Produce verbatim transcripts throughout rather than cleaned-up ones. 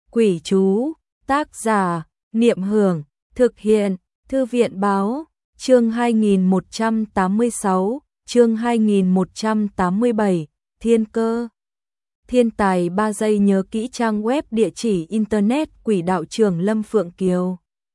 Quỷ chú, tác giả, Niệm Hưởng, thực hiện, Thư viện báo, chương hai nghìn một trăm tám mươi sáu, chương hai nghìn một trăm tám mươi bảy, Thiên Cơ. Thiên tài ba giây nhớ kỹ trang web địa chỉ internet quỷ đạo trưởng Lâm Phượng Kiều.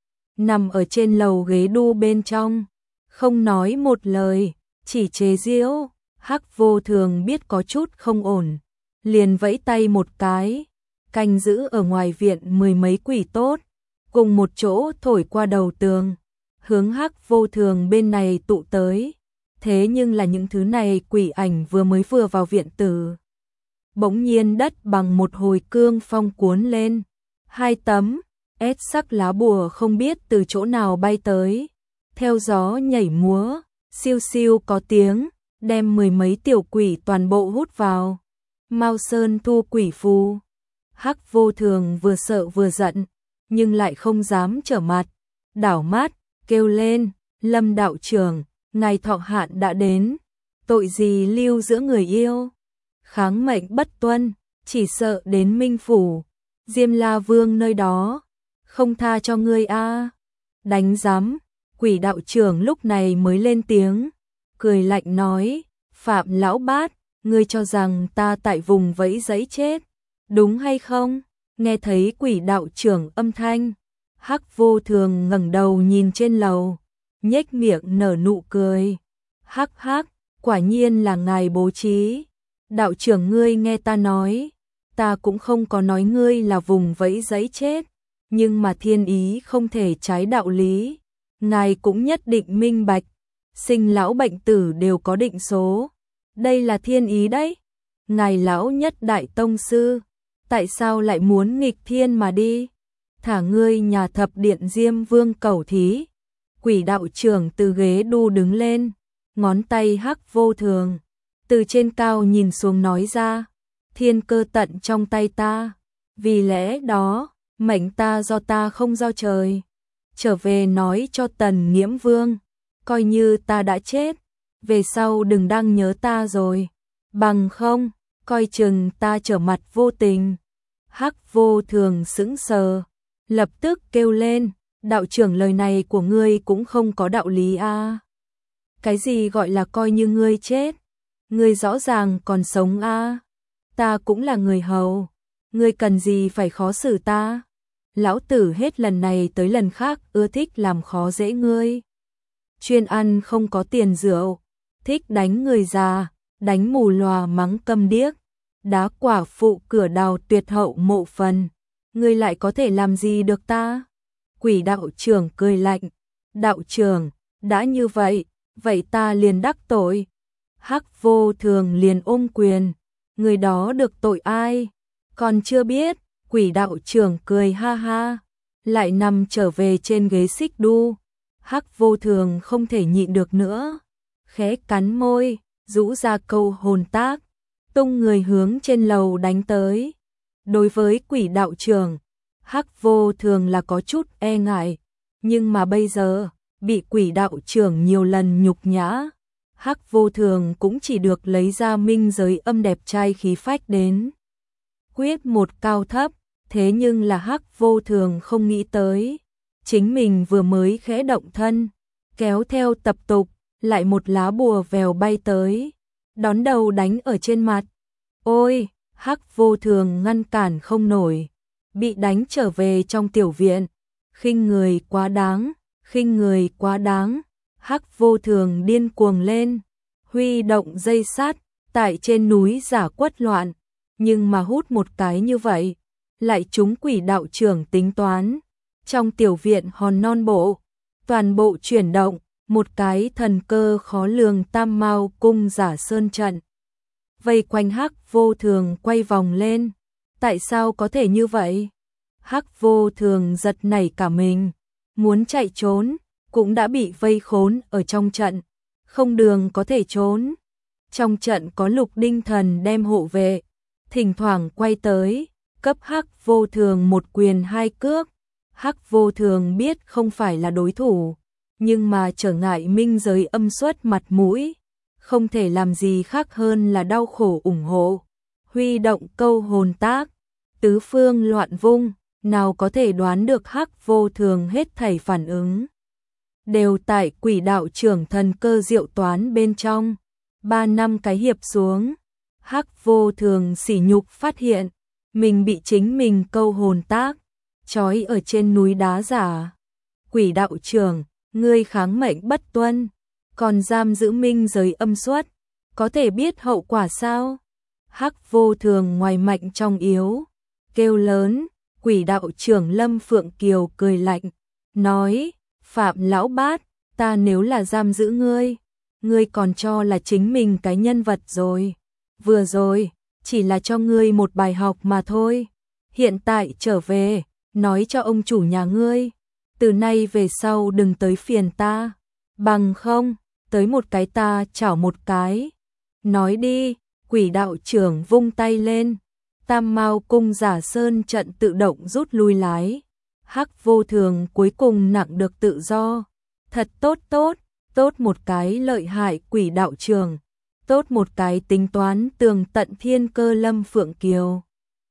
Nằm ở trên lầu ghế đu bên trong, không nói một lời, chỉ chế giễu. Hắc Vô Thường biết có chút không ổn, liền vẫy tay một cái, canh giữ ở ngoài viện mười mấy quỷ tốt, cùng một chỗ thổi qua đầu tường, hướng Hắc Vô Thường bên này tụ tới. Thế nhưng là những thứ này quỷ ảnh vừa mới vừa vào viện tử, bỗng nhiên đất bằng một hồi cương phong cuốn lên, hai tấm ét sắc lá bùa không biết từ chỗ nào bay tới, theo gió nhảy múa, siêu siêu có tiếng, đem mười mấy tiểu quỷ toàn bộ hút vào. Mao Sơn thu quỷ phù. Hắc Vô Thường vừa sợ vừa giận, nhưng lại không dám trở mặt, đảo mắt kêu lên, Lâm đạo trưởng, ngài thọ hạn đã đến, tội gì lưu giữa người yêu, kháng mệnh bất tuân, chỉ sợ đến Minh phủ, Diêm La Vương nơi đó, không tha cho ngươi a. Đánh giám. Quỷ đạo trưởng lúc này mới lên tiếng, cười lạnh nói, Phạm lão bát, ngươi cho rằng ta tại vùng vẫy giấy chết, đúng hay không? Nghe thấy quỷ đạo trưởng âm thanh, Hắc Vô Thường ngẩng đầu nhìn trên lầu, nhếch miệng nở nụ cười. Hắc hắc, quả nhiên là ngài bố trí. Đạo trưởng ngươi nghe ta nói, ta cũng không có nói ngươi là vùng vẫy giấy chết, nhưng mà thiên ý không thể trái đạo lý. Ngài cũng nhất định minh bạch, sinh lão bệnh tử đều có định số. Đây là thiên ý đấy. Ngài lão nhất đại tông sư, tại sao lại muốn nghịch thiên mà đi? Thả ngươi nhà thập điện Diêm Vương cẩu thí. Quỷ đạo trưởng từ ghế đu đứng lên, ngón tay Hắc Vô Thường, từ trên cao nhìn xuống nói ra, thiên cơ tận trong tay ta, vì lẽ đó, mệnh ta do ta không do trời. Trở về nói cho Tần Nghiễm Vương, coi như ta đã chết, về sau đừng đang nhớ ta rồi, bằng không, coi chừng ta trở mặt vô tình. Hắc Vô Thường sững sờ, lập tức kêu lên, đạo trưởng lời này của ngươi cũng không có đạo lý a. À. Cái gì gọi là coi như ngươi chết, ngươi rõ ràng còn sống a. À. Ta cũng là người hầu, ngươi cần gì phải khó xử ta? Lão tử hết lần này tới lần khác ưa thích làm khó dễ ngươi. Chuyên ăn không có tiền rượu, thích đánh người già, đánh mù lòa mắng câm điếc, đá quả phụ cửa đào tuyệt hậu mộ phần. Ngươi lại có thể làm gì được ta? Quỷ đạo trưởng cười lạnh, đạo trưởng, đã như vậy, vậy ta liền đắc tội. Hắc Vô Thường liền ôm quyền, người đó được tội ai? Còn chưa biết. Quỷ đạo trưởng cười ha ha, lại nằm trở về trên ghế xích đu. Hắc Vô Thường không thể nhịn được nữa, khẽ cắn môi, rũ ra câu hồn tác, tung người hướng trên lầu đánh tới. Đối với quỷ đạo trưởng, Hắc Vô Thường là có chút e ngại, nhưng mà bây giờ, bị quỷ đạo trưởng nhiều lần nhục nhã, Hắc Vô Thường cũng chỉ được lấy ra minh giới âm đẹp trai khí phách đến quyết một cao thấp. Thế nhưng là Hắc Vô Thường không nghĩ tới, chính mình vừa mới khẽ động thân, kéo theo tập tục, lại một lá bùa vèo bay tới, đón đầu đánh ở trên mặt. Ôi, Hắc Vô Thường ngăn cản không nổi, bị đánh trở về trong tiểu viện. Khinh người quá đáng, khinh người quá đáng. Hắc Vô Thường điên cuồng lên, huy động dây sắt, tại trên núi giả quất loạn, nhưng mà hút một cái như vậy, lại trúng quỷ đạo trưởng tính toán. Trong tiểu viện hòn non bộ, toàn bộ chuyển động, một cái thần cơ khó lường tam mao cung giả sơn trận. Vây quanh Hắc Vô Thường quay vòng lên. Tại sao có thể như vậy? Hắc Vô Thường giật nảy cả mình, muốn chạy trốn, cũng đã bị vây khốn ở trong trận, không đường có thể trốn. Trong trận có Lục Đinh Thần đem hộ vệ, thỉnh thoảng quay tới, cấp Hắc Vô Thường một quyền hai cước. Hắc Vô Thường biết không phải là đối thủ, nhưng mà trở ngại minh giới âm xuất mặt mũi, không thể làm gì khác hơn là đau khổ ủng hộ. Huy động câu hồn tác, tứ phương loạn vung, nào có thể đoán được Hắc Vô Thường hết thảy phản ứng. Đều tại quỷ đạo trưởng thần cơ diệu toán bên trong. Ba năm cái hiệp xuống, Hắc Vô Thường sỉ nhục phát hiện, mình bị chính mình câu hồn tác, trói ở trên núi đá giả. Quỷ đạo trưởng, ngươi kháng mệnh bất tuân, còn giam giữ minh giới âm xuất, có thể biết hậu quả sao? Hắc Vô Thường ngoài mạnh trong yếu, kêu lớn. Quỷ đạo trưởng Lâm Phượng Kiều cười lạnh, nói, Phạm Lão Bát, ta nếu là giam giữ ngươi, ngươi còn cho là chính mình cái nhân vật rồi. Vừa rồi, chỉ là cho ngươi một bài học mà thôi. Hiện tại trở về, nói cho ông chủ nhà ngươi, từ nay về sau đừng tới phiền ta, bằng không, tới một cái ta chảo một cái. Nói đi, quỷ đạo trưởng vung tay lên. Tam Mao cung giả sơn trận tự động rút lui lái. Hắc Vô Thường cuối cùng nặng được tự do. Thật tốt tốt, tốt một cái lợi hại quỷ đạo trường, tốt một cái tính toán tường tận thiên cơ Lâm Phượng Kiều.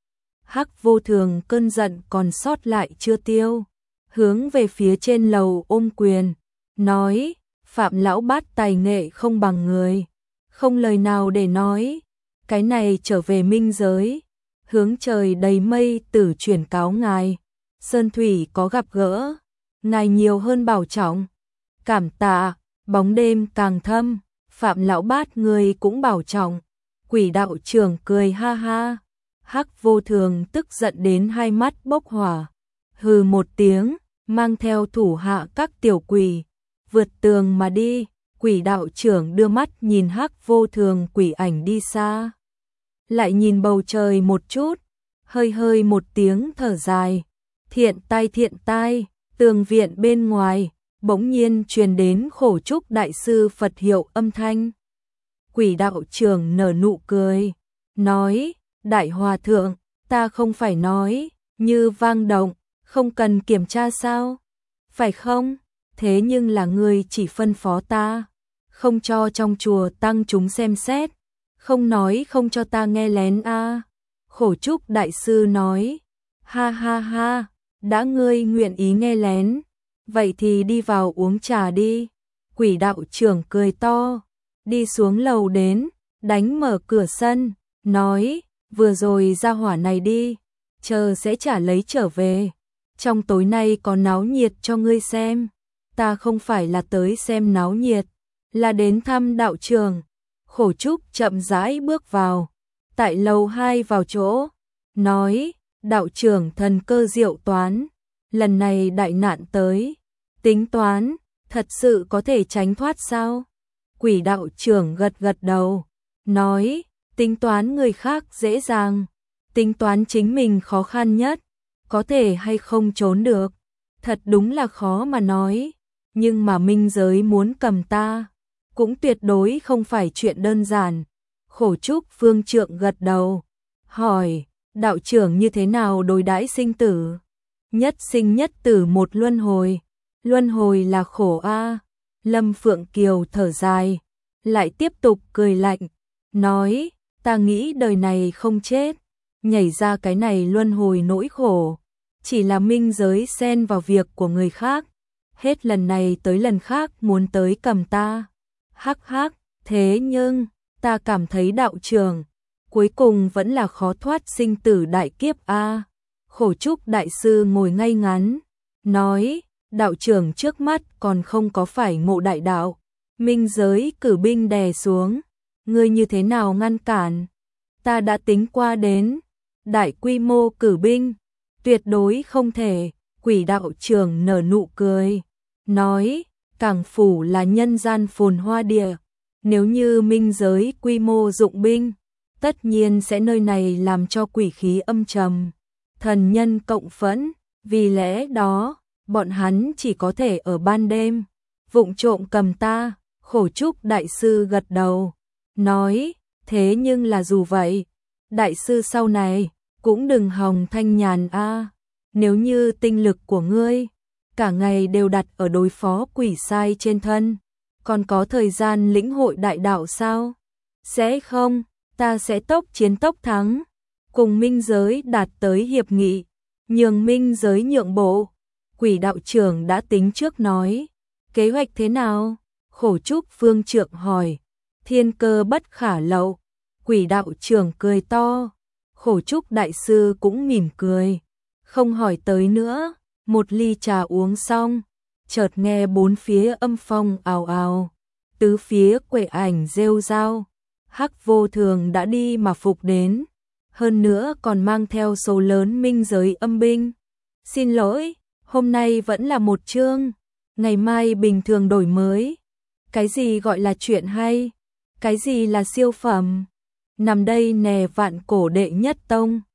Hắc Vô Thường cơn giận còn sót lại chưa tiêu, hướng về phía trên lầu ôm quyền, nói, Phạm Lão Bát tài nghệ không bằng người, không lời nào để nói, cái này trở về minh giới. Hướng trời đầy mây tử chuyển cáo ngài, Sơn Thủy có gặp gỡ, ngài nhiều hơn bảo trọng. Cảm tạ, bóng đêm càng thâm, Phạm Lão Bát người cũng bảo trọng. Quỷ đạo trưởng cười ha ha, Hắc Vô Thường tức giận đến hai mắt bốc hỏa, hừ một tiếng, mang theo thủ hạ các tiểu quỷ, vượt tường mà đi. Quỷ đạo trưởng đưa mắt nhìn Hắc Vô Thường quỷ ảnh đi xa, lại nhìn bầu trời một chút, hơi hơi một tiếng thở dài. Thiện tai thiện tai, tường viện bên ngoài, bỗng nhiên truyền đến Khổ Trúc đại sư Phật hiệu âm thanh. Quỷ đạo trưởng nở nụ cười, nói, Đại Hòa Thượng, ta không phải nói, như vang động, không cần kiểm tra sao? Phải không? Thế nhưng là ngươi chỉ phân phó ta, không cho trong chùa tăng chúng xem xét. Không nói không cho ta nghe lén a. À. Khổ Trúc đại sư nói, ha ha ha, đã ngươi nguyện ý nghe lén, vậy thì đi vào uống trà đi. Quỷ đạo trưởng cười to, đi xuống lầu đến, đánh mở cửa sân, nói, vừa rồi ra hỏa này đi, chờ sẽ trả lấy trở về. Trong tối nay có náo nhiệt cho ngươi xem, ta không phải là tới xem náo nhiệt, là đến thăm đạo trường. Khổ Trúc chậm rãi bước vào, tại lầu hai vào chỗ, nói, đạo trưởng thần cơ diệu toán, lần này đại nạn tới, tính toán, thật sự có thể tránh thoát sao? Quỷ đạo trưởng gật gật đầu, nói, tính toán người khác dễ dàng, tính toán chính mình khó khăn nhất, có thể hay không trốn được, thật đúng là khó mà nói, nhưng mà minh giới muốn cầm ta, cũng tuyệt đối không phải chuyện đơn giản. Khổ Trúc phương trượng gật đầu, hỏi, đạo trưởng như thế nào đối đãi sinh tử? Nhất sinh nhất tử một luân hồi, luân hồi là khổ a. Lâm Phượng Kiều thở dài, lại tiếp tục cười lạnh, nói, ta nghĩ đời này không chết, nhảy ra cái này luân hồi nỗi khổ, chỉ là minh giới xen vào việc của người khác, hết lần này tới lần khác muốn tới cầm ta. Hắc hắc, thế nhưng, ta cảm thấy đạo trưởng, cuối cùng vẫn là khó thoát sinh tử đại kiếp a. Khổ Trúc đại sư ngồi ngay ngắn, nói, đạo trưởng trước mắt còn không có phải ngộ đại đạo, minh giới cử binh đè xuống, ngươi như thế nào ngăn cản? Ta đã tính qua đến, đại quy mô cử binh, tuyệt đối không thể. Quỷ đạo trưởng nở nụ cười, nói, Cảng phủ là nhân gian phồn hoa địa, nếu như minh giới quy mô dụng binh, tất nhiên sẽ nơi này làm cho quỷ khí âm trầm, thần nhân cộng phẫn, vì lẽ đó, bọn hắn chỉ có thể ở ban đêm, vụng trộm cầm ta. Khổ Trúc đại sư gật đầu, nói, thế nhưng là dù vậy, đại sư sau này, cũng đừng hòng thanh nhàn a. Nếu như tinh lực của ngươi cả ngày đều đặt ở đối phó quỷ sai trên thân, còn có thời gian lĩnh hội đại đạo sao? Sẽ không, ta sẽ tốc chiến tốc thắng, cùng minh giới đạt tới hiệp nghị, nhường minh giới nhượng bộ. Quỷ đạo trưởng đã tính trước nói, kế hoạch thế nào? Khổ Trúc Phương Trượng hỏi. Thiên cơ bất khả lậu. Quỷ đạo trưởng cười to. Khổ Trúc đại sư cũng mỉm cười, không hỏi tới nữa. Một ly trà uống xong, chợt nghe bốn phía âm phong ào ào, tứ phía quỷ ảnh rêu rao. Hắc Vô Thường đã đi mà phục đến, hơn nữa còn mang theo số lớn minh giới âm binh. Xin lỗi, hôm nay vẫn là một chương, ngày mai bình thường đổi mới. Cái gì gọi là chuyện hay? Cái gì là siêu phẩm? Nằm đây nè vạn cổ đệ nhất tông.